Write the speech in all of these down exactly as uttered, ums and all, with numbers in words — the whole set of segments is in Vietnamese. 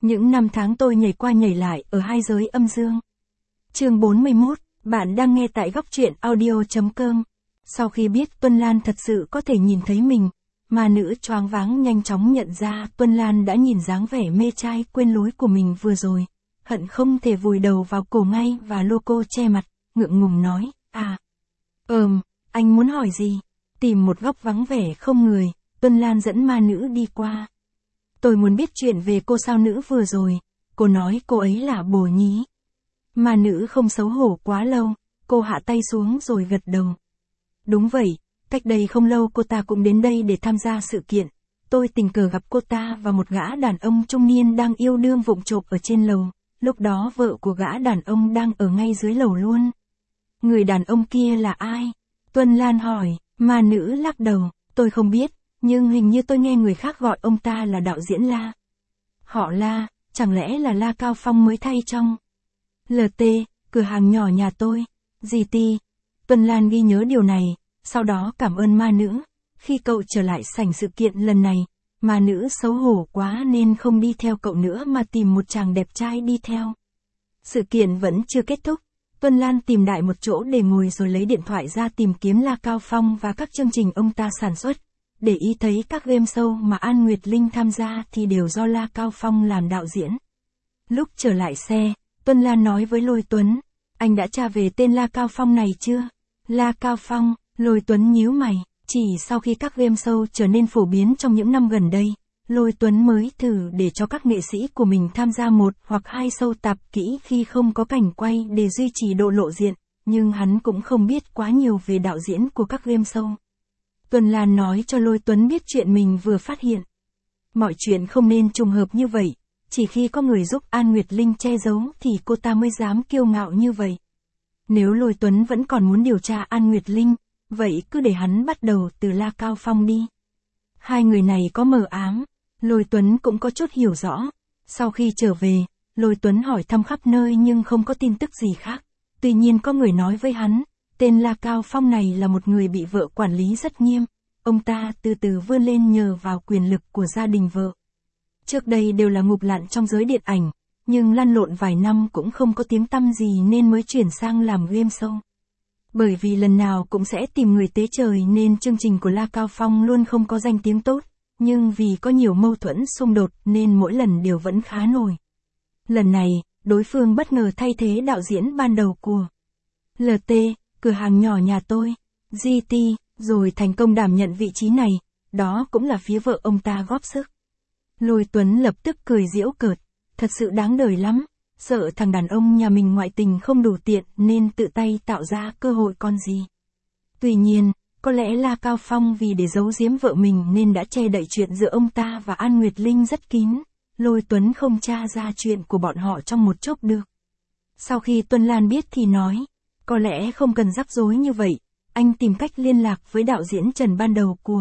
Những năm tháng tôi nhảy qua nhảy lại ở hai giới âm dương. Chương bốn mươi mốt, bạn đang nghe tại góc truyện audio chấm com. Sau khi biết Tuân Lan thật sự có thể nhìn thấy mình, ma nữ choáng váng nhanh chóng nhận ra Tuân Lan đã nhìn dáng vẻ mê trai quên lối của mình vừa rồi. Hận không thể vùi đầu vào cổ ngay và lô cô che mặt, ngượng ngùng nói, à. Ờm, anh muốn hỏi gì? Tìm một góc vắng vẻ không người, Tuân Lan dẫn ma nữ đi qua. Tôi muốn biết chuyện về cô sao nữ vừa rồi, cô nói cô ấy là bồ nhí. Ma nữ không xấu hổ quá lâu, cô hạ tay xuống rồi gật đầu. Đúng vậy, cách đây không lâu cô ta cũng đến đây để tham gia sự kiện. Tôi tình cờ gặp cô ta và một gã đàn ông trung niên đang yêu đương vụng trộm ở trên lầu, lúc đó vợ của gã đàn ông đang ở ngay dưới lầu luôn. Người đàn ông kia là ai? Tuân Lan hỏi, ma nữ lắc đầu, tôi không biết, nhưng hình như tôi nghe người khác gọi ông ta là đạo diễn La. Họ La, chẳng lẽ là La Cao Phong mới thay trong lờ tê, cửa hàng nhỏ nhà tôi, giê tê. Tuân Lan ghi nhớ điều này, sau đó cảm ơn ma nữ. Khi cậu trở lại sảnh sự kiện lần này, ma nữ xấu hổ quá nên không đi theo cậu nữa mà tìm một chàng đẹp trai đi theo. Sự kiện vẫn chưa kết thúc, Tuân Lan tìm đại một chỗ để ngồi rồi lấy điện thoại ra tìm kiếm La Cao Phong và các chương trình ông ta sản xuất. Để ý thấy các game show mà An Nguyệt Linh tham gia thì đều do La Cao Phong làm đạo diễn. Lúc trở lại xe, Tuân Lan nói với Lôi Tuấn, anh đã tra về tên La Cao Phong này chưa? La Cao Phong, Lôi Tuấn nhíu mày, chỉ sau khi các game show trở nên phổ biến trong những năm gần đây, Lôi Tuấn mới thử để cho các nghệ sĩ của mình tham gia một hoặc hai show tạp kỹ khi không có cảnh quay để duy trì độ lộ diện, nhưng hắn cũng không biết quá nhiều về đạo diễn của các game show. Tuân Lan nói cho Lôi Tuấn biết chuyện mình vừa phát hiện. Mọi chuyện không nên trùng hợp như vậy, chỉ khi có người giúp An Nguyệt Linh che giấu thì cô ta mới dám kiêu ngạo như vậy. Nếu Lôi Tuấn vẫn còn muốn điều tra An Nguyệt Linh, vậy cứ để hắn bắt đầu từ La Cao Phong đi. Hai người này có mờ ám, Lôi Tuấn cũng có chút hiểu rõ. Sau khi trở về, Lôi Tuấn hỏi thăm khắp nơi nhưng không có tin tức gì khác. Tuy nhiên có người nói với hắn, tên La Cao Phong này là một người bị vợ quản lý rất nghiêm. Ông ta từ từ vươn lên nhờ vào quyền lực của gia đình vợ. Trước đây đều là ngục lặn trong giới điện ảnh, nhưng lăn lộn vài năm cũng không có tiếng tăm gì nên mới chuyển sang làm game show. Bởi vì lần nào cũng sẽ tìm người tế trời nên chương trình của La Cao Phong luôn không có danh tiếng tốt, nhưng vì có nhiều mâu thuẫn xung đột nên mỗi lần đều vẫn khá nổi. Lần này, đối phương bất ngờ thay thế đạo diễn ban đầu của lờ tê, cửa hàng nhỏ nhà tôi, giê tê, rồi thành công đảm nhận vị trí này, đó cũng là phía vợ ông ta góp sức. Lôi Tuấn lập tức cười giễu cợt, thật sự đáng đời lắm, sợ thằng đàn ông nhà mình ngoại tình không đủ tiện nên tự tay tạo ra cơ hội con gì. Tuy nhiên, có lẽ La Cao Phong vì để giấu giếm vợ mình nên đã che đậy chuyện giữa ông ta và An Nguyệt Linh rất kín, Lôi Tuấn không tra ra chuyện của bọn họ trong một chốc được. Sau khi Tuân Lan biết thì nói, có lẽ không cần rắc rối như vậy, anh tìm cách liên lạc với đạo diễn Trần ban đầu của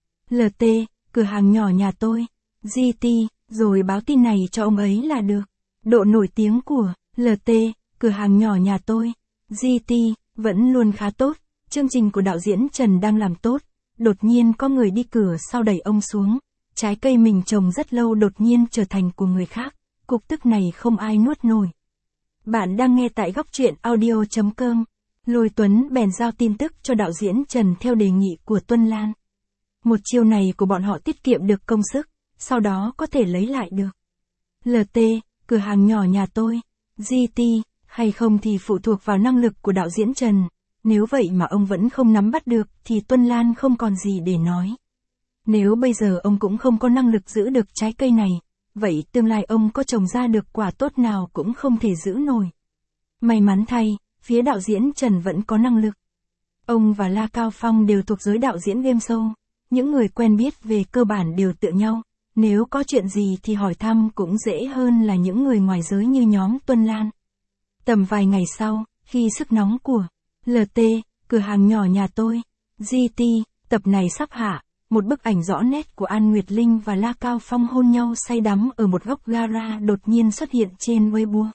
lờ tê, cửa hàng nhỏ nhà tôi, giê tê, rồi báo tin này cho ông ấy là được. Độ nổi tiếng của lờ tê, cửa hàng nhỏ nhà tôi, giê tê, vẫn luôn khá tốt, chương trình của đạo diễn Trần đang làm tốt, đột nhiên có người đi cửa sau đẩy ông xuống, trái cây mình trồng rất lâu đột nhiên trở thành của người khác, cục tức này không ai nuốt nổi. Bạn đang nghe tại góc truyện audio chấm com. Lôi Tuấn bèn giao tin tức cho đạo diễn Trần theo đề nghị của Tuân Lan. Một chiêu này của bọn họ tiết kiệm được công sức, sau đó có thể lấy lại được. lờ tê, cửa hàng nhỏ nhà tôi, giê tê, hay không thì phụ thuộc vào năng lực của đạo diễn Trần, nếu vậy mà ông vẫn không nắm bắt được thì Tuân Lan không còn gì để nói. Nếu bây giờ ông cũng không có năng lực giữ được trái cây này, vậy tương lai ông có trồng ra được quả tốt nào cũng không thể giữ nổi. May mắn thay, phía đạo diễn Trần vẫn có năng lực. Ông và La Cao Phong đều thuộc giới đạo diễn game show, những người quen biết về cơ bản đều tựa nhau, nếu có chuyện gì thì hỏi thăm cũng dễ hơn là những người ngoài giới như nhóm Tuân Lan. Tầm vài ngày sau, khi sức nóng của lờ tê, cửa hàng nhỏ nhà tôi, giê tê, tập này sắp hạ, một bức ảnh rõ nét của An Nguyệt Linh và La Cao Phong hôn nhau say đắm ở một góc gara đột nhiên xuất hiện trên Weibo.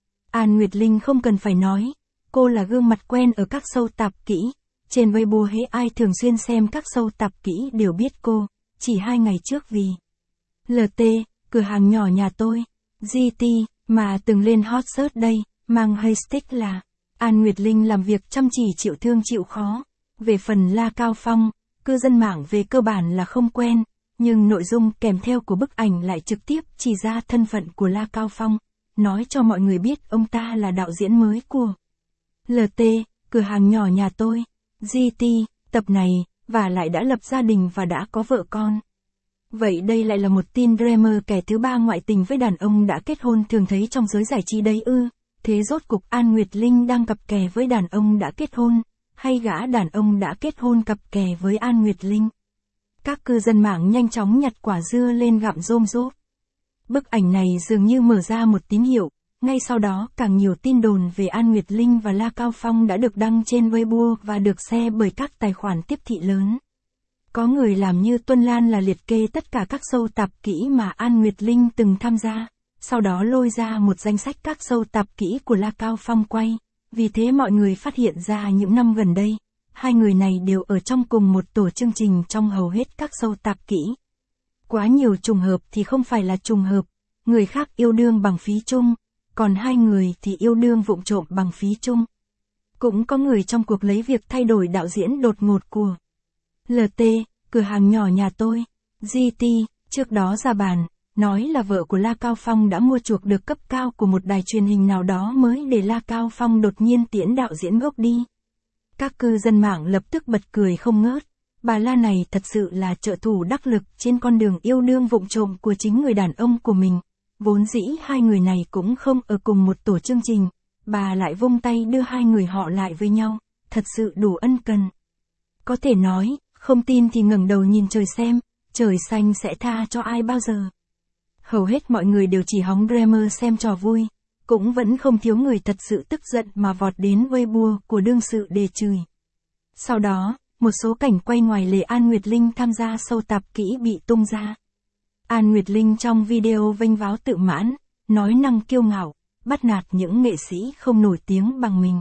An Nguyệt Linh không cần phải nói, cô là gương mặt quen ở các show tạp kỹ, trên Weibo hễ ai thường xuyên xem các show tạp kỹ đều biết cô, chỉ hai ngày trước vì lờ tê, cửa hàng nhỏ nhà tôi, giê tê, mà từng lên hot search đây, mang hashtag là An Nguyệt Linh làm việc chăm chỉ chịu thương chịu khó. Về phần La Cao Phong, cư dân mạng về cơ bản là không quen, nhưng nội dung kèm theo của bức ảnh lại trực tiếp chỉ ra thân phận của La Cao Phong, nói cho mọi người biết ông ta là đạo diễn mới của lờ tê, cửa hàng nhỏ nhà tôi, giê tê, tập này, và lại đã lập gia đình và đã có vợ con. Vậy đây lại là một tin dreamer kẻ thứ ba ngoại tình với đàn ông đã kết hôn thường thấy trong giới giải trí đấy ư? Thế rốt cục An Nguyệt Linh đang cặp kè với đàn ông đã kết hôn, hay gã đàn ông đã kết hôn cặp kè với An Nguyệt Linh? Các cư dân mạng nhanh chóng nhặt quả dưa lên gặm rôm rốp. Bức ảnh này dường như mở ra một tín hiệu, ngay sau đó càng nhiều tin đồn về An Nguyệt Linh và La Cao Phong đã được đăng trên Weibo và được share bởi các tài khoản tiếp thị lớn. Có người làm như Tuân Lan là liệt kê tất cả các show tạp kỹ mà An Nguyệt Linh từng tham gia, sau đó lôi ra một danh sách các show tạp kỹ của La Cao Phong quay. Vì thế mọi người phát hiện ra những năm gần đây, hai người này đều ở trong cùng một tổ chương trình trong hầu hết các show tạp kỹ. Quá nhiều trùng hợp thì không phải là trùng hợp, người khác yêu đương bằng phí chung, còn hai người thì yêu đương vụng trộm bằng phí chung. Cũng có người trong cuộc lấy việc thay đổi đạo diễn đột ngột của lờ tê, cửa hàng nhỏ nhà tôi, giê tê, trước đó ra bàn, nói là vợ của La Cao Phong đã mua chuộc được cấp cao của một đài truyền hình nào đó mới để La Cao Phong đột nhiên tiễn đạo diễn gốc đi. Các cư dân mạng lập tức bật cười không ngớt, bà La này thật sự là trợ thủ đắc lực trên con đường yêu đương vụng trộm của chính người đàn ông của mình. Vốn dĩ hai người này cũng không ở cùng một tổ chương trình, bà lại vung tay đưa hai người họ lại với nhau, thật sự đủ ân cần. Có thể nói, không tin thì ngẩng đầu nhìn trời xem, trời xanh sẽ tha cho ai bao giờ. Hầu hết mọi người đều chỉ hóng dreamer xem trò vui, cũng vẫn không thiếu người thật sự tức giận mà vọt đến Weibo của đương sự để chửi. Sau đó, một số cảnh quay ngoài lề An Nguyệt Linh tham gia show tạp kỹ bị tung ra. An Nguyệt Linh trong video vênh váo tự mãn, nói năng kiêu ngạo, bắt nạt những nghệ sĩ không nổi tiếng bằng mình.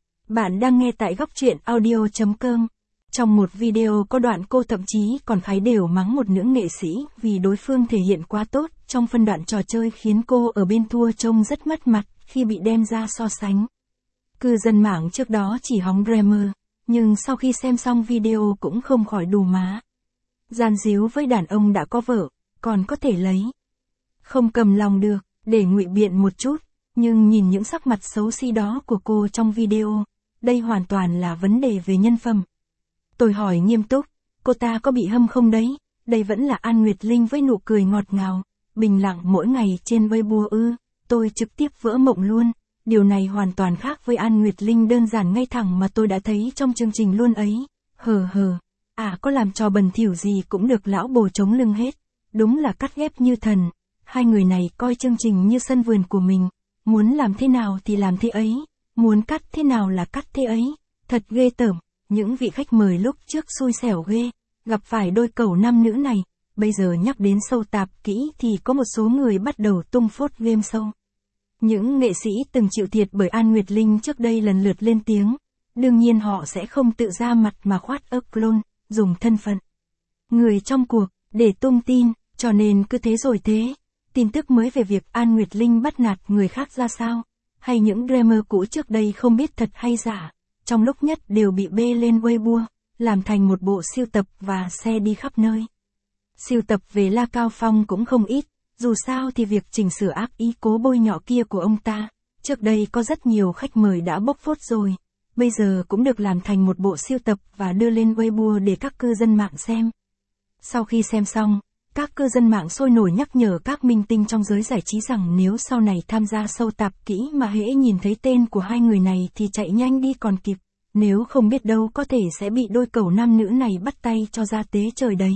Bạn đang nghe tại góc truyện audio chấm com. Trong một video có đoạn cô thậm chí còn khái đều mắng một nữ nghệ sĩ vì đối phương thể hiện quá tốt trong phân đoạn trò chơi khiến cô ở bên thua trông rất mất mặt khi bị đem ra so sánh. Cư dân mạng trước đó chỉ hóng dreamer, nhưng sau khi xem xong video cũng không khỏi đù má. Gian díu với đàn ông đã có vợ, còn có thể lấy. Không cầm lòng được, để ngụy biện một chút, nhưng nhìn những sắc mặt xấu xí đó của cô trong video, đây hoàn toàn là vấn đề về nhân phẩm. Tôi hỏi nghiêm túc, cô ta có bị hâm không đấy? Đây vẫn là An Nguyệt Linh với nụ cười ngọt ngào, bình lặng mỗi ngày trên Weibo ư? Tôi trực tiếp vỡ mộng luôn. Điều này hoàn toàn khác với An Nguyệt Linh đơn giản ngay thẳng mà tôi đã thấy trong chương trình luôn ấy. Hờ hờ, à có làm trò bẩn thỉu gì cũng được lão bồ chống lưng hết. Đúng là cắt ghép như thần. Hai người này coi chương trình như sân vườn của mình. Muốn làm thế nào thì làm thế ấy. Muốn cắt thế nào là cắt thế ấy. Thật ghê tởm. Những vị khách mời lúc trước xui xẻo ghê. Gặp phải đôi cẩu nam nữ này. Bây giờ nhắc đến show tạp kỹ thì có một số người bắt đầu tung phốt game show. Những nghệ sĩ từng chịu thiệt bởi An Nguyệt Linh trước đây lần lượt lên tiếng. Đương nhiên họ sẽ không tự ra mặt mà khoát ớt clone, dùng thân phận người trong cuộc, để tung tin, cho nên cứ thế rồi thế. Tin tức mới về việc An Nguyệt Linh bắt nạt người khác ra sao, hay những dreamer cũ trước đây không biết thật hay giả, trong lúc nhất đều bị bê lên Weibo, làm thành một bộ siêu tập và share đi khắp nơi. Siêu tập về La Cao Phong cũng không ít. Dù sao thì việc chỉnh sửa ác ý cố bôi nhọ kia của ông ta, trước đây có rất nhiều khách mời đã bốc phốt rồi, bây giờ cũng được làm thành một bộ siêu tập và đưa lên Weibo để các cư dân mạng xem. Sau khi xem xong, các cư dân mạng sôi nổi nhắc nhở các minh tinh trong giới giải trí rằng nếu sau này tham gia show tạp kỹ mà hễ nhìn thấy tên của hai người này thì chạy nhanh đi còn kịp, nếu không biết đâu có thể sẽ bị đôi cẩu nam nữ này bắt tay cho ra tế trời đấy.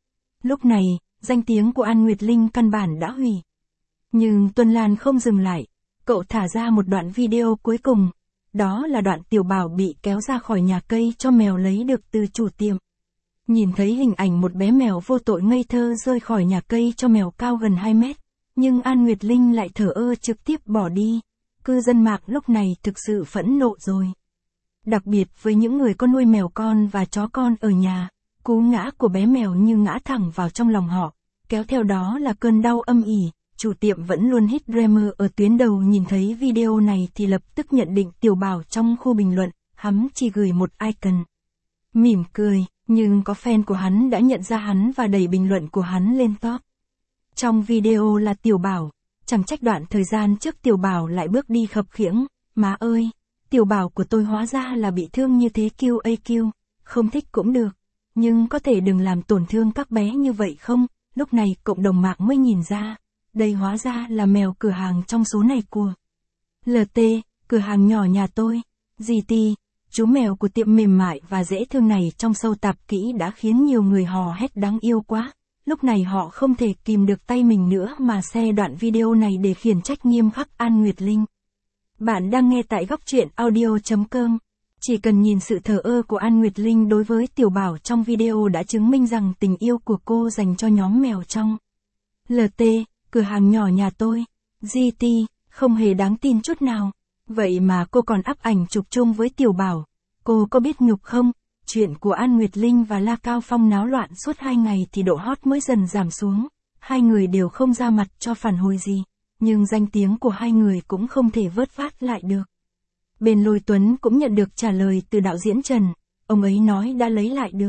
Lúc này, danh tiếng của An Nguyệt Linh căn bản đã hủy. Nhưng Tuân Lan không dừng lại, cậu thả ra một đoạn video cuối cùng, đó là đoạn Tiểu Bảo bị kéo ra khỏi nhà cây cho mèo lấy được từ chủ tiệm. Nhìn thấy hình ảnh một bé mèo vô tội ngây thơ rơi khỏi nhà cây cho mèo cao gần hai mét, nhưng An Nguyệt Linh lại thờ ơ trực tiếp bỏ đi. Cư dân mạng lúc này thực sự phẫn nộ rồi. Đặc biệt với những người có nuôi mèo con và chó con ở nhà, cú ngã của bé mèo như ngã thẳng vào trong lòng họ, kéo theo đó là cơn đau âm ỉ, chủ tiệm vẫn luôn hit Dreamer ở tuyến đầu nhìn thấy video này thì lập tức nhận định Tiểu Bảo trong khu bình luận, hắn chỉ gửi một icon. Mỉm cười, nhưng có fan của hắn đã nhận ra hắn và đẩy bình luận của hắn lên top. Trong video là Tiểu Bảo, chẳng trách đoạn thời gian trước Tiểu Bảo lại bước đi khập khiễng, má ơi, Tiểu Bảo của tôi hóa ra là bị thương như thế quy a quy, không thích cũng được, nhưng có thể đừng làm tổn thương các bé như vậy không? Lúc này cộng đồng mạng mới nhìn ra, đây hóa ra là mèo cửa hàng trong số này của lờ tê, cửa hàng nhỏ nhà tôi, giê tê, chú mèo của tiệm mềm mại và dễ thương này trong sâu tạp kỹ đã khiến nhiều người hò hét đáng yêu quá. Lúc này họ không thể kìm được tay mình nữa mà share đoạn video này để khiển trách nghiêm khắc An Nguyệt Linh. Bạn đang nghe tại góc truyện audio chấm com. Chỉ cần nhìn sự thờ ơ của An Nguyệt Linh đối với Tiểu Bảo trong video đã chứng minh rằng tình yêu của cô dành cho nhóm mèo trong lờ tê, cửa hàng nhỏ nhà tôi, giê tê, không hề đáng tin chút nào. Vậy mà cô còn up ảnh chụp chung với Tiểu Bảo. Cô có biết nhục không? Chuyện của An Nguyệt Linh và La Cao Phong náo loạn suốt hai ngày thì độ hot mới dần giảm xuống. Hai người đều không ra mặt cho phản hồi gì. Nhưng danh tiếng của hai người cũng không thể vớt vát lại được. Bên Lôi Tuấn cũng nhận được trả lời từ đạo diễn Trần. Ông ấy nói đã lấy lại được.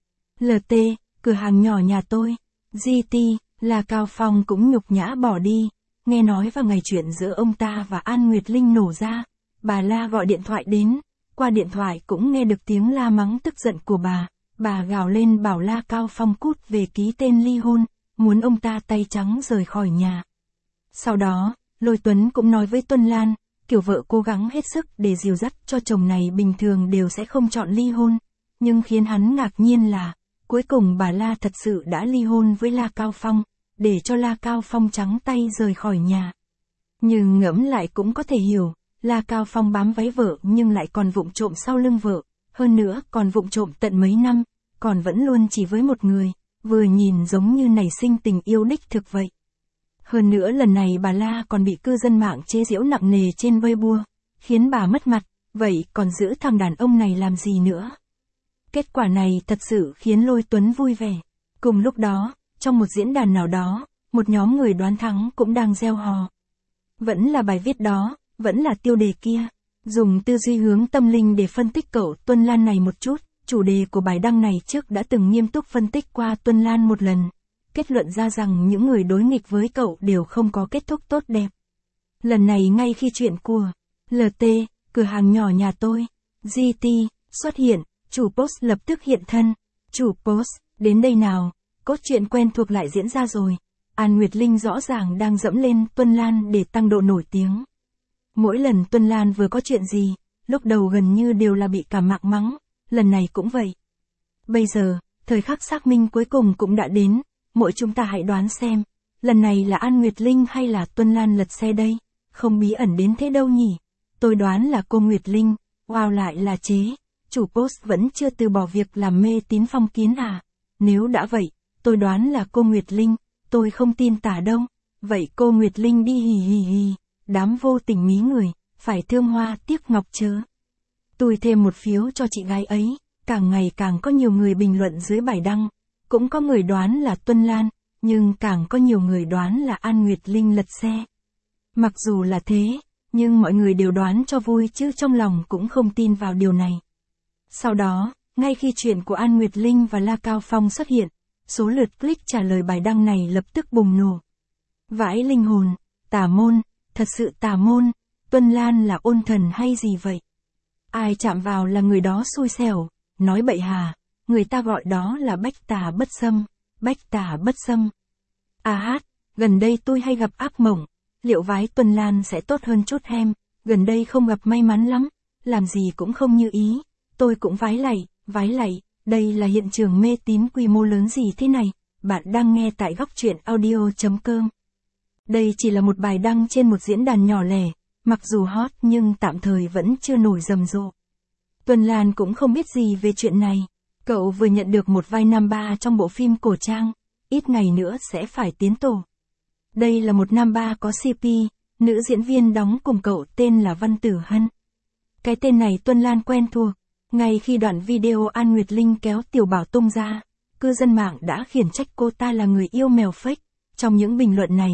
lờ tê, cửa hàng nhỏ nhà tôi, giê tê, La Cao Phong cũng nhục nhã bỏ đi. Nghe nói vào ngày chuyện giữa ông ta và An Nguyệt Linh nổ ra, bà La gọi điện thoại đến. Qua điện thoại cũng nghe được tiếng la mắng tức giận của bà. Bà gào lên bảo La Cao Phong cút về ký tên ly hôn, muốn ông ta tay trắng rời khỏi nhà. Sau đó, Lôi Tuấn cũng nói với Tuân Lan, kiểu vợ cố gắng hết sức để dìu dắt cho chồng này bình thường đều sẽ không chọn ly hôn. Nhưng khiến hắn ngạc nhiên là, cuối cùng bà La thật sự đã ly hôn với La Cao Phong, để cho La Cao Phong trắng tay rời khỏi nhà. Nhưng ngẫm lại cũng có thể hiểu, La Cao Phong bám váy vợ nhưng lại còn vụng trộm sau lưng vợ, hơn nữa còn vụng trộm tận mấy năm, còn vẫn luôn chỉ với một người, vừa nhìn giống như nảy sinh tình yêu đích thực vậy. Hơn nữa lần này bà La còn bị cư dân mạng chế giễu nặng nề trên Weibo, khiến bà mất mặt, vậy còn giữ thằng đàn ông này làm gì nữa? Kết quả này thật sự khiến Lôi Tuấn vui vẻ. Cùng lúc đó, trong một diễn đàn nào đó, một nhóm người đoán thắng cũng đang reo hò. Vẫn là bài viết đó, vẫn là tiêu đề kia. Dùng tư duy hướng tâm linh để phân tích cậu Tuân Lan này một chút, chủ đề của bài đăng này trước đã từng nghiêm túc phân tích qua Tuân Lan một lần. Kết luận ra rằng những người đối nghịch với cậu đều không có kết thúc tốt đẹp. Lần này ngay khi chuyện của lờ tê, cửa hàng nhỏ nhà tôi, giê tê, xuất hiện, chủ post lập tức hiện thân. Chủ post, đến đây nào, cốt truyện quen thuộc lại diễn ra rồi. An Nguyệt Linh rõ ràng đang dẫm lên Tuân Lan để tăng độ nổi tiếng. Mỗi lần Tuân Lan vừa có chuyện gì, lúc đầu gần như đều là bị cả mạng mắng, lần này cũng vậy. Bây giờ, thời khắc xác minh cuối cùng cũng đã đến, mỗi chúng ta hãy đoán xem, lần này là An Nguyệt Linh hay là Tuân Lan lật xe đây, không bí ẩn đến thế đâu nhỉ. Tôi đoán là cô Nguyệt Linh, wow lại là chế, chủ post vẫn chưa từ bỏ việc làm mê tín phong kiến à, nếu đã vậy, tôi đoán là cô Nguyệt Linh, tôi không tin tả đâu, vậy cô Nguyệt Linh đi hì hì hì. Đám vô tình mí người, phải thương hoa tiếc ngọc chớ. Tôi thêm một phiếu cho chị gái ấy, càng ngày càng có nhiều người bình luận dưới bài đăng, cũng có người đoán là Tuân Lan, nhưng càng có nhiều người đoán là An Nguyệt Linh lật xe. Mặc dù là thế, nhưng mọi người đều đoán cho vui chứ trong lòng cũng không tin vào điều này. Sau đó, ngay khi chuyện của An Nguyệt Linh và La Cao Phong xuất hiện, số lượt click trả lời bài đăng này lập tức bùng nổ. Vãi linh hồn, tà môn. Thật sự tà môn, Tuân Lan là ôn thần hay gì vậy? Ai chạm vào là người đó xui xẻo, nói bậy hà, người ta gọi đó là bách tà bất xâm, bách tà bất xâm. À hát, gần đây tôi hay gặp ác mộng, liệu vái Tuân Lan sẽ tốt hơn chút hem, gần đây không gặp may mắn lắm, làm gì cũng không như ý, tôi cũng vái lạy, vái lạy, đây là hiện trường mê tín quy mô lớn gì thế này, bạn đang nghe tại góc truyện audio chấm com. Đây chỉ là một bài đăng trên một diễn đàn nhỏ lẻ, mặc dù hot nhưng tạm thời vẫn chưa nổi rầm rộ. Tuân Lan cũng không biết gì về chuyện này. Cậu vừa nhận được một vai nam ba trong bộ phim cổ trang, ít ngày nữa sẽ phải tiến tổ. Đây là một nam ba có xê pê, nữ diễn viên đóng cùng cậu tên là Văn Tử Hân. Cái tên này Tuân Lan quen thuộc, ngay khi đoạn video An Nguyệt Linh kéo Tiểu Bảo tung ra, cư dân mạng đã khiển trách cô ta là người yêu mèo fake. Trong những bình luận này,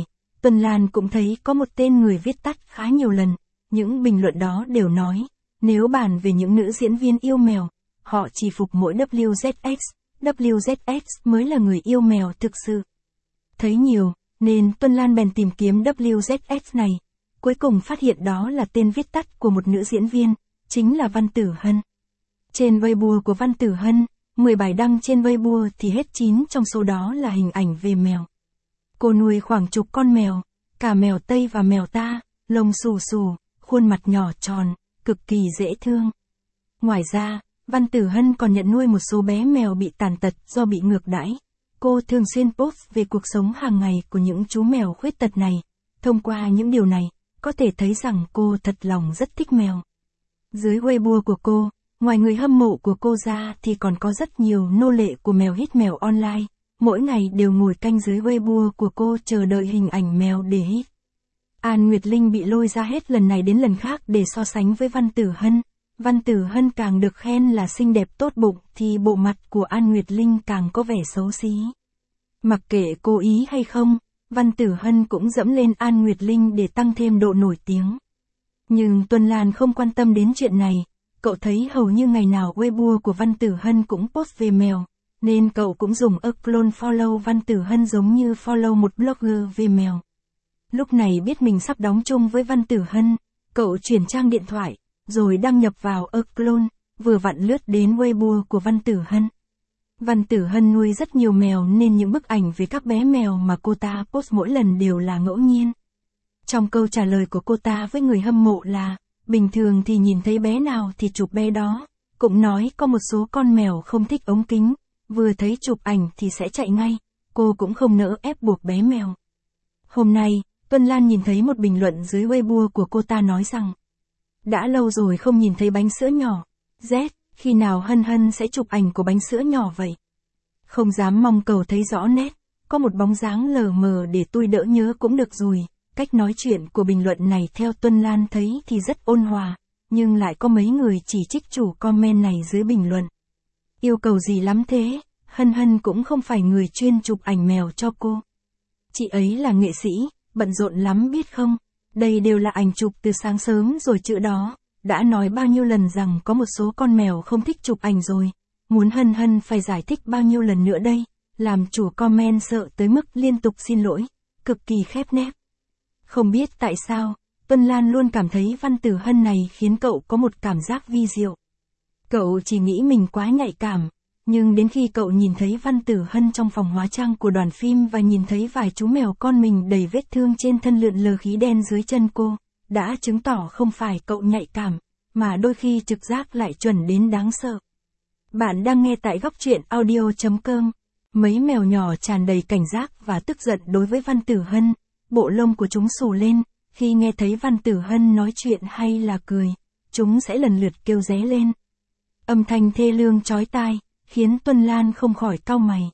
Tuân Lan cũng thấy có một tên người viết tắt khá nhiều lần, những bình luận đó đều nói, nếu bàn về những nữ diễn viên yêu mèo, họ chỉ phục mỗi W Z X, W Z X mới là người yêu mèo thực sự. Thấy nhiều, nên Tuân Lan bèn tìm kiếm W Z X này, cuối cùng phát hiện đó là tên viết tắt của một nữ diễn viên, chính là Văn Tử Hân. Trên Weibo của Văn Tử Hân, mười bài đăng trên Weibo thì hết chín trong số đó là hình ảnh về mèo. Cô nuôi khoảng chục con mèo, cả mèo Tây và mèo ta, lông xù xù, khuôn mặt nhỏ tròn, cực kỳ dễ thương. Ngoài ra, Văn Tử Hân còn nhận nuôi một số bé mèo bị tàn tật do bị ngược đãi. Cô thường xuyên post về cuộc sống hàng ngày của những chú mèo khuyết tật này. Thông qua những điều này, có thể thấy rằng cô thật lòng rất thích mèo. Dưới Weibo của cô, ngoài người hâm mộ của cô ra thì còn có rất nhiều nô lệ của mèo hít mèo online. Mỗi ngày đều ngồi canh dưới Weibo của cô chờ đợi hình ảnh mèo để hít. An Nguyệt Linh bị lôi ra hết lần này đến lần khác để so sánh với Văn Tử Hân. Văn Tử Hân càng được khen là xinh đẹp tốt bụng thì bộ mặt của An Nguyệt Linh càng có vẻ xấu xí. Mặc kệ cố ý hay không, Văn Tử Hân cũng dẫm lên An Nguyệt Linh để tăng thêm độ nổi tiếng. Nhưng Tuân Lan không quan tâm đến chuyện này, cậu thấy hầu như ngày nào Weibo của Văn Tử Hân cũng post về mèo, nên cậu cũng dùng clone follow Văn Tử Hân giống như follow một blogger về mèo. Lúc này biết mình sắp đóng chung với Văn Tử Hân, cậu chuyển trang điện thoại, rồi đăng nhập vào clone, vừa vặn lướt đến Weibo của Văn Tử Hân. Văn Tử Hân nuôi rất nhiều mèo nên những bức ảnh về các bé mèo mà cô ta post mỗi lần đều là ngẫu nhiên. Trong câu trả lời của cô ta với người hâm mộ là, bình thường thì nhìn thấy bé nào thì chụp bé đó, cũng nói có một số con mèo không thích ống kính, vừa thấy chụp ảnh thì sẽ chạy ngay, cô cũng không nỡ ép buộc bé mèo. Hôm nay, Tuân Lan nhìn thấy một bình luận dưới Weibo của cô ta nói rằng, đã lâu rồi không nhìn thấy bánh sữa nhỏ, Z, khi nào Hân Hân sẽ chụp ảnh của bánh sữa nhỏ vậy? Không dám mong cầu thấy rõ nét, có một bóng dáng lờ mờ để tôi đỡ nhớ cũng được rồi. Cách nói chuyện của bình luận này theo Tuân Lan thấy thì rất ôn hòa, nhưng lại có mấy người chỉ trích chủ comment này dưới bình luận. Yêu cầu gì lắm thế, Hân Hân cũng không phải người chuyên chụp ảnh mèo cho cô. Chị ấy là nghệ sĩ, bận rộn lắm biết không, đây đều là ảnh chụp từ sáng sớm rồi chữ đó, đã nói bao nhiêu lần rằng có một số con mèo không thích chụp ảnh rồi, muốn Hân Hân phải giải thích bao nhiêu lần nữa đây, làm chủ comment sợ tới mức liên tục xin lỗi, cực kỳ khép nép. Không biết tại sao, Tuân Lan luôn cảm thấy Văn Tử Hân này khiến cậu có một cảm giác vi diệu. Cậu chỉ nghĩ mình quá nhạy cảm, nhưng đến khi cậu nhìn thấy Văn Tử Hân trong phòng hóa trang của đoàn phim và nhìn thấy vài chú mèo con mình đầy vết thương trên thân lượn lờ khí đen dưới chân cô, đã chứng tỏ không phải cậu nhạy cảm, mà đôi khi trực giác lại chuẩn đến đáng sợ. Bạn đang nghe tại góc truyện audio chấm com. Mấy mèo nhỏ tràn đầy cảnh giác và tức giận đối với Văn Tử Hân, bộ lông của chúng xù lên, khi nghe thấy Văn Tử Hân nói chuyện hay là cười, chúng sẽ lần lượt kêu ré lên. Âm thanh thê lương chói tai, khiến Tuân Lan không khỏi cau mày.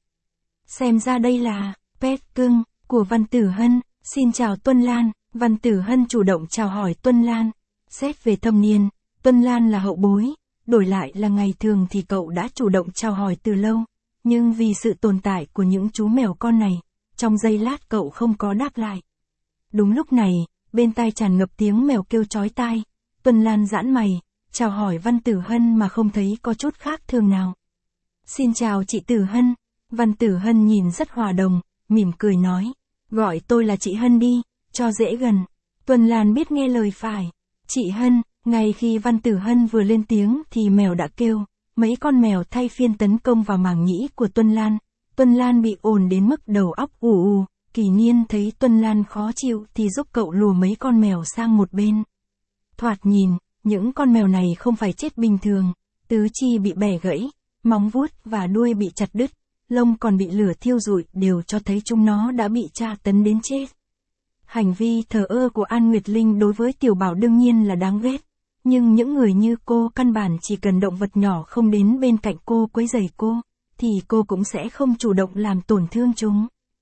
Xem ra đây là pet cưng của Văn Tử Hân. Xin chào Tuân Lan. Văn Tử Hân chủ động chào hỏi Tuân Lan. Xét về thâm niên, Tuân Lan là hậu bối, đổi lại là ngày thường thì cậu đã chủ động chào hỏi từ lâu, nhưng vì sự tồn tại của những chú mèo con này, trong giây lát cậu không có đáp lại. Đúng lúc này, bên tai tràn ngập tiếng mèo kêu chói tai, Tuân Lan giãn mày, chào hỏi Văn Tử Hân mà không thấy có chút khác thường nào. Xin chào chị Tử Hân. Văn Tử Hân nhìn rất hòa đồng, mỉm cười nói, gọi tôi là chị Hân đi, cho dễ gần. Tuân Lan biết nghe lời phải. Chị Hân. Ngay khi Văn Tử Hân vừa lên tiếng thì mèo đã kêu, mấy con mèo thay phiên tấn công vào màng nhĩ của Tuân Lan. Tuân Lan bị ồn đến mức đầu óc ù ù, Kỳ Niên thấy Tuân Lan khó chịu thì giúp cậu lùa mấy con mèo sang một bên. Thoạt nhìn, những con mèo này không phải chết bình thường, tứ chi bị bẻ gãy, móng vuốt và đuôi bị chặt đứt, lông còn bị lửa thiêu rụi đều cho thấy chúng nó đã bị tra tấn đến chết. Hành vi thờ ơ của An Nguyệt Linh đối với Tiểu Bảo đương nhiên là đáng ghét. Nhưng những người như cô căn bản chỉ cần động vật nhỏ không đến bên cạnh cô quấy rầy cô, thì cô cũng sẽ không chủ động làm tổn thương chúng.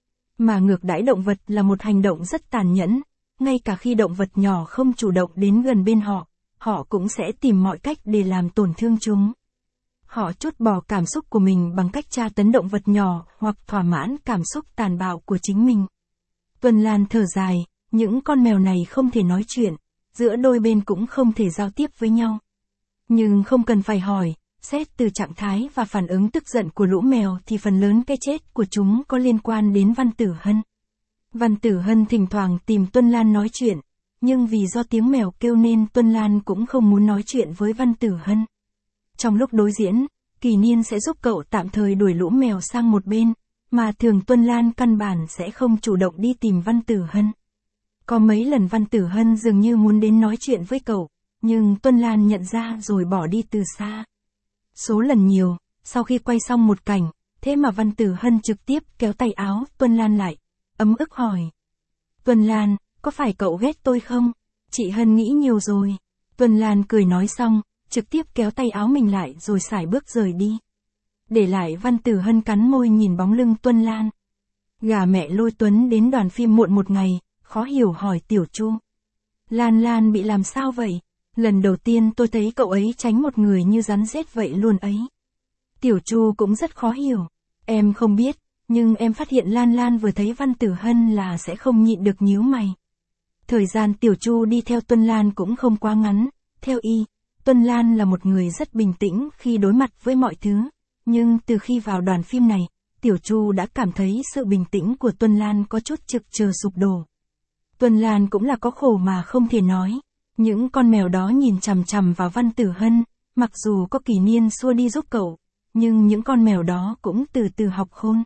Mà ngược đãi động vật là một hành động rất tàn nhẫn, ngay cả khi động vật nhỏ không chủ động đến gần bên họ, họ cũng sẽ tìm mọi cách để làm tổn thương chúng. Họ trút bỏ cảm xúc của mình bằng cách tra tấn động vật nhỏ hoặc thỏa mãn cảm xúc tàn bạo của chính mình. Tuân Lan thở dài, những con mèo này không thể nói chuyện, giữa đôi bên cũng không thể giao tiếp với nhau. Nhưng không cần phải hỏi, xét từ trạng thái và phản ứng tức giận của lũ mèo thì phần lớn cái chết của chúng có liên quan đến Văn Tử Hân. Văn Tử Hân thỉnh thoảng tìm Tuân Lan nói chuyện, nhưng vì do tiếng mèo kêu nên Tuân Lan cũng không muốn nói chuyện với Văn Tử Hân. Trong lúc đối diễn, Kỳ Niên sẽ giúp cậu tạm thời đuổi lũ mèo sang một bên, mà thường Tuân Lan căn bản sẽ không chủ động đi tìm Văn Tử Hân. Có mấy lần Văn Tử Hân dường như muốn đến nói chuyện với cậu, nhưng Tuân Lan nhận ra rồi bỏ đi từ xa. Số lần nhiều, sau khi quay xong một cảnh, thế mà Văn Tử Hân trực tiếp kéo tay áo Tuân Lan lại, ấm ức hỏi. Tuân Lan, có phải cậu ghét tôi không? Chị Hân nghĩ nhiều rồi. Tuân Lan cười nói xong, trực tiếp kéo tay áo mình lại rồi sải bước rời đi. Để lại Văn Tử Hân cắn môi nhìn bóng lưng Tuân Lan. Gà mẹ lôi Tuấn đến đoàn phim muộn một ngày, khó hiểu hỏi Tiểu Chu. Lan Lan bị làm sao vậy? Lần đầu tiên tôi thấy cậu ấy tránh một người như rắn rết vậy luôn ấy. Tiểu Chu cũng rất khó hiểu. Em không biết, nhưng em phát hiện Lan Lan vừa thấy Văn Tử Hân là sẽ không nhịn được nhíu mày. Thời gian Tiểu Chu đi theo Tuân Lan cũng không quá ngắn, theo y, Tuân Lan là một người rất bình tĩnh khi đối mặt với mọi thứ, nhưng từ khi vào đoàn phim này, Tiểu Chu đã cảm thấy sự bình tĩnh của Tuân Lan có chút trực chờ sụp đổ. Tuân Lan cũng là có khổ mà không thể nói, những con mèo đó nhìn chằm chằm vào Văn Tử Hân, mặc dù có Kỳ Niên xua đi giúp cậu, nhưng những con mèo đó cũng từ từ học khôn.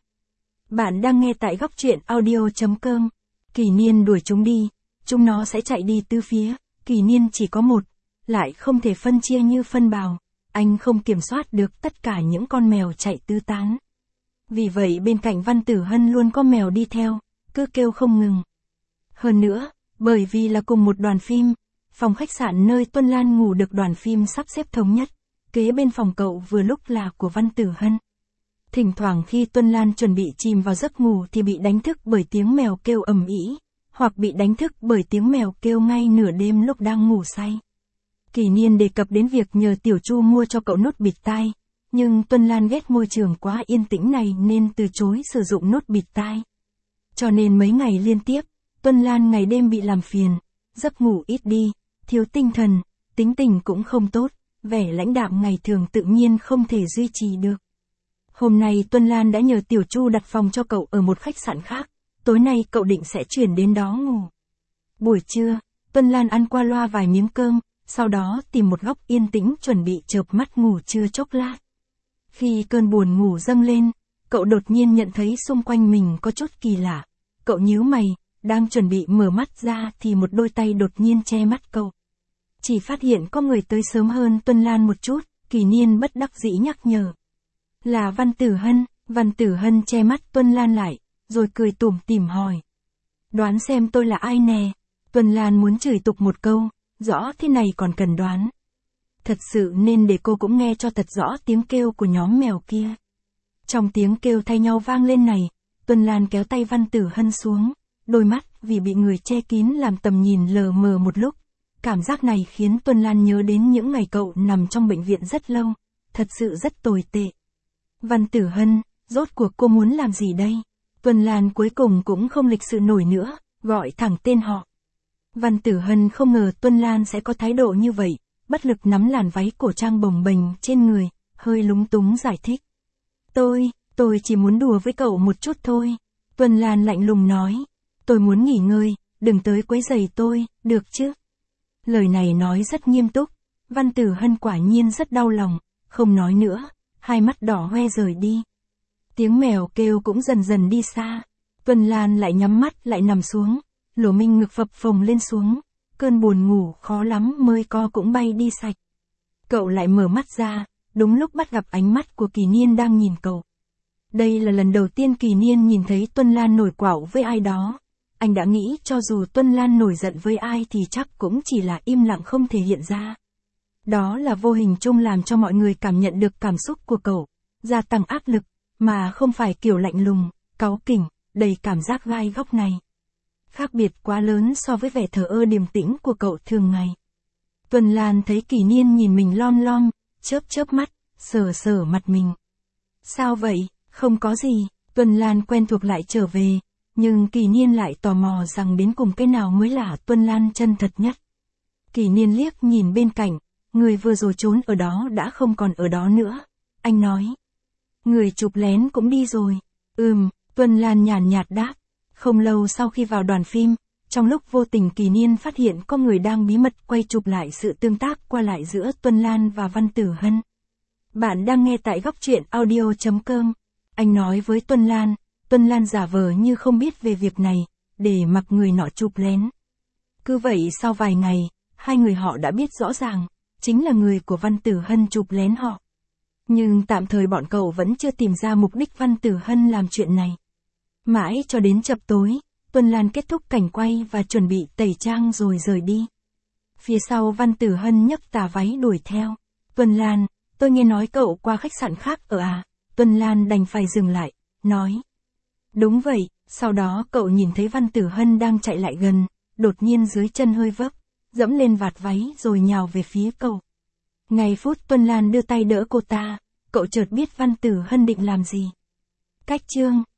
Bạn đang nghe tại góc truyện audio chấm com. Kỳ Niên đuổi chúng đi, chúng nó sẽ chạy đi tứ phía, Kỳ Niên chỉ có một, lại không thể phân chia như phân bào, anh không kiểm soát được tất cả những con mèo chạy tứ tán. Vì vậy bên cạnh Văn Tử Hân luôn có mèo đi theo, cứ kêu không ngừng. Hơn nữa, bởi vì là cùng một đoàn phim, phòng khách sạn nơi Tuân Lan ngủ được đoàn phim sắp xếp thống nhất, kế bên phòng cậu vừa lúc là của Văn Tử Hân. Thỉnh thoảng khi Tuân Lan chuẩn bị chìm vào giấc ngủ thì bị đánh thức bởi tiếng mèo kêu ầm ĩ, hoặc bị đánh thức bởi tiếng mèo kêu ngay nửa đêm lúc đang ngủ say. Kỳ Niên đề cập đến việc nhờ Tiểu Chu mua cho cậu nút bịt tai, nhưng Tuân Lan ghét môi trường quá yên tĩnh này nên từ chối sử dụng nút bịt tai. Cho nên mấy ngày liên tiếp, Tuân Lan ngày đêm bị làm phiền, giấc ngủ ít đi, thiếu tinh thần, tính tình cũng không tốt, vẻ lãnh đạm ngày thường tự nhiên không thể duy trì được. Hôm nay Tuân Lan đã nhờ Tiểu Chu đặt phòng cho cậu ở một khách sạn khác, tối nay cậu định sẽ chuyển đến đó ngủ. Buổi trưa, Tuân Lan ăn qua loa vài miếng cơm, sau đó tìm một góc yên tĩnh chuẩn bị chợp mắt ngủ trưa chốc lát. Khi cơn buồn ngủ dâng lên, cậu đột nhiên nhận thấy xung quanh mình có chút kỳ lạ. Cậu nhíu mày, đang chuẩn bị mở mắt ra thì một đôi tay đột nhiên che mắt cậu. Chỉ phát hiện có người tới sớm hơn Tuân Lan một chút, Kỳ Niên bất đắc dĩ nhắc nhở. Là Văn Tử Hân. Văn Tử Hân che mắt Tuân Lan lại, rồi cười tủm tỉm hỏi. Đoán xem tôi là ai nè? Tuân Lan muốn chửi tục một câu, rõ thế này còn cần đoán. Thật sự nên để cô cũng nghe cho thật rõ tiếng kêu của nhóm mèo kia. Trong tiếng kêu thay nhau vang lên này, Tuân Lan kéo tay Văn Tử Hân xuống, đôi mắt vì bị người che kín làm tầm nhìn lờ mờ một lúc. Cảm giác này khiến Tuân Lan nhớ đến những ngày cậu nằm trong bệnh viện rất lâu, thật sự rất tồi tệ. Văn Tử Hân, rốt cuộc cô muốn làm gì đây? Tuân Lan cuối cùng cũng không lịch sự nổi nữa, gọi thẳng tên họ. Văn Tử Hân không ngờ Tuân Lan sẽ có thái độ như vậy, bất lực nắm làn váy cổ trang bồng bềnh trên người, hơi lúng túng giải thích. Tôi, tôi chỉ muốn đùa với cậu một chút thôi. Tuân Lan lạnh lùng nói. Tôi muốn nghỉ ngơi, đừng tới quấy rầy tôi, được chứ? Lời này nói rất nghiêm túc, Văn Tử Hân quả nhiên rất đau lòng, không nói nữa, hai mắt đỏ hoe rời đi. Tiếng mèo kêu cũng dần dần đi xa, Tuân Lan lại nhắm mắt lại nằm xuống, lỗ minh ngực phập phồng lên xuống, cơn buồn ngủ khó lắm mới co cũng bay đi sạch. Cậu lại mở mắt ra, đúng lúc bắt gặp ánh mắt của Kỳ Niên đang nhìn cậu. Đây là lần đầu tiên Kỳ Niên nhìn thấy Tuân Lan nổi quạo với ai đó. Anh đã nghĩ cho dù Tuân Lan nổi giận với ai thì chắc cũng chỉ là im lặng không thể hiện ra. Đó là vô hình chung làm cho mọi người cảm nhận được cảm xúc của cậu, gia tăng áp lực, mà không phải kiểu lạnh lùng, cáu kỉnh, đầy cảm giác gai góc này. Khác biệt quá lớn so với vẻ thờ ơ điềm tĩnh của cậu thường ngày. Tuân Lan thấy Kỳ Niên nhìn mình lom lom, chớp chớp mắt, sờ sờ mặt mình. Sao vậy, không có gì, Tuân Lan quen thuộc lại trở về, Nhưng Kỳ Niên lại tò mò rằng đến cùng cái nào mới là Tuân Lan chân thật nhất. Kỳ Niên liếc nhìn bên cạnh, người vừa rồi trốn ở đó đã không còn ở đó nữa. Anh nói. Người chụp lén cũng đi rồi. Ừm, Tuân Lan nhàn nhạt đáp. Không lâu sau khi vào đoàn phim, trong lúc vô tình Kỳ Niên phát hiện có người đang bí mật quay chụp lại sự tương tác qua lại giữa Tuân Lan và Văn Tử Hân. Bạn đang nghe tại góc truyện audio.com. Anh nói với Tuân Lan, Tuân Lan giả vờ như không biết về việc này, để mặc người nọ chụp lén. Cứ vậy sau vài ngày, hai người họ đã biết rõ ràng, chính là người của Văn Tử Hân chụp lén họ. Nhưng tạm thời bọn cậu vẫn chưa tìm ra mục đích Văn Tử Hân làm chuyện này. Mãi cho đến chập tối, Tuân Lan kết thúc cảnh quay và chuẩn bị tẩy trang rồi rời đi. Phía sau Văn Tử Hân nhấc tà váy đuổi theo. Tuân Lan, tôi nghe nói cậu qua khách sạn khác ở à? Tuân Lan đành phải dừng lại, nói. Đúng vậy, sau đó cậu nhìn thấy Văn Tử Hân đang chạy lại gần, đột nhiên dưới chân hơi vấp, dẫm lên vạt váy rồi nhào về phía cậu. Ngay phút Tuân Lan đưa tay đỡ cô ta, cậu chợt biết Văn Tử Hân định làm gì. Cách chương